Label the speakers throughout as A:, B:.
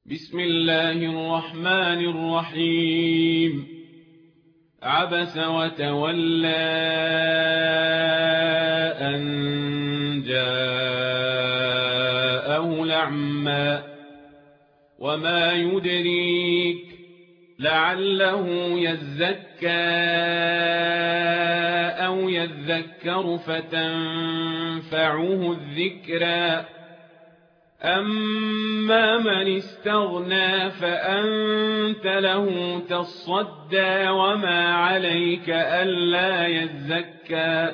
A: بسم الله الرحمن الرحيم عبس وتولى أن جاءه الأعمى وما يدريك لعله يزكى أو يذكر فتنفعه الذكرى أما من استغنى فأنت له تصدى وما عليك ألا يزكى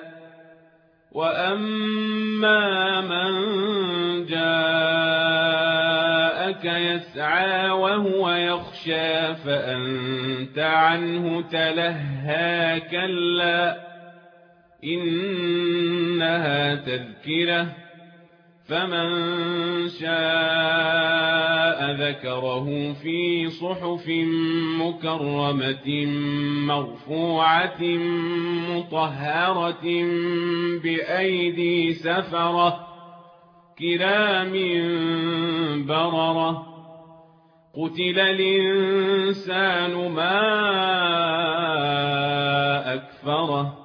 A: وأما من جاءك يسعى وهو يخشى فأنت عنه تلهى كلا إنها تذكرة فمن شاء ذكره في صحف مكرمة مرفوعة مطهرة بأيدي سفرة كرام بررة قتل الإنسان ما أكفره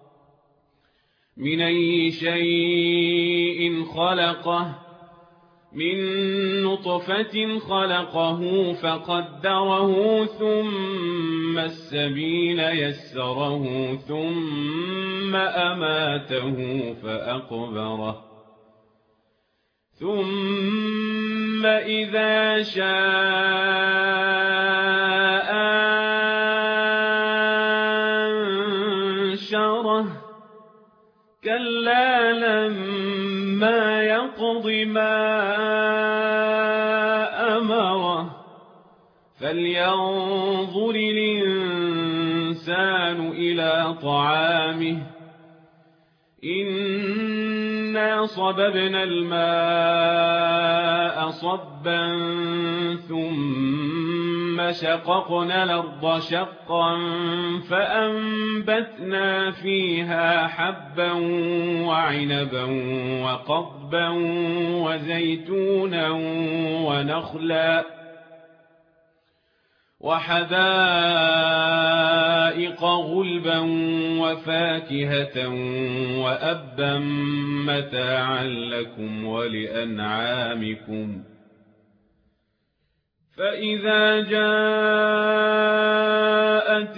A: من أي شيء خلقه من نطفة خلقه فقدره ثم السبيل يسره ثم أماته فأقبره ثم إذا شاء أنشره كلا لما يقض ما أمره فلينظر الإنسان إلى طعامه إنا صببنا الماء صبا ثم شققنا الأرض شقا فأنبتنا فيها حبا وعنبا وقضبا وزيتونا ونخلا وحدائق غلبا وفاكهة وأبا متاعا لكم ولأنعامكم فإذا جاءت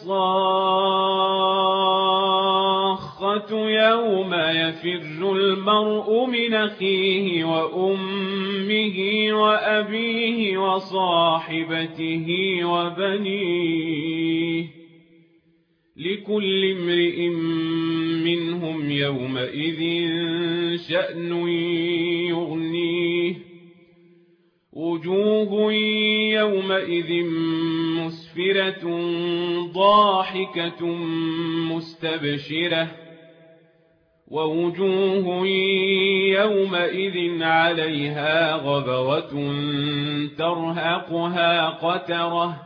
A: الصاخة يوم يفر المرء من أخيه وأمه وأبيه وصاحبته وبنيه لكل امرئ منهم يومئذ شأن يغنيه وجوه يومئذ مسفرة ضاحكة مستبشرة ووجوه يومئذ عليها غبرة ترهقها قترة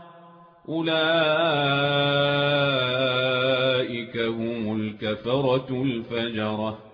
A: أولئك هم الكفرة الفجرة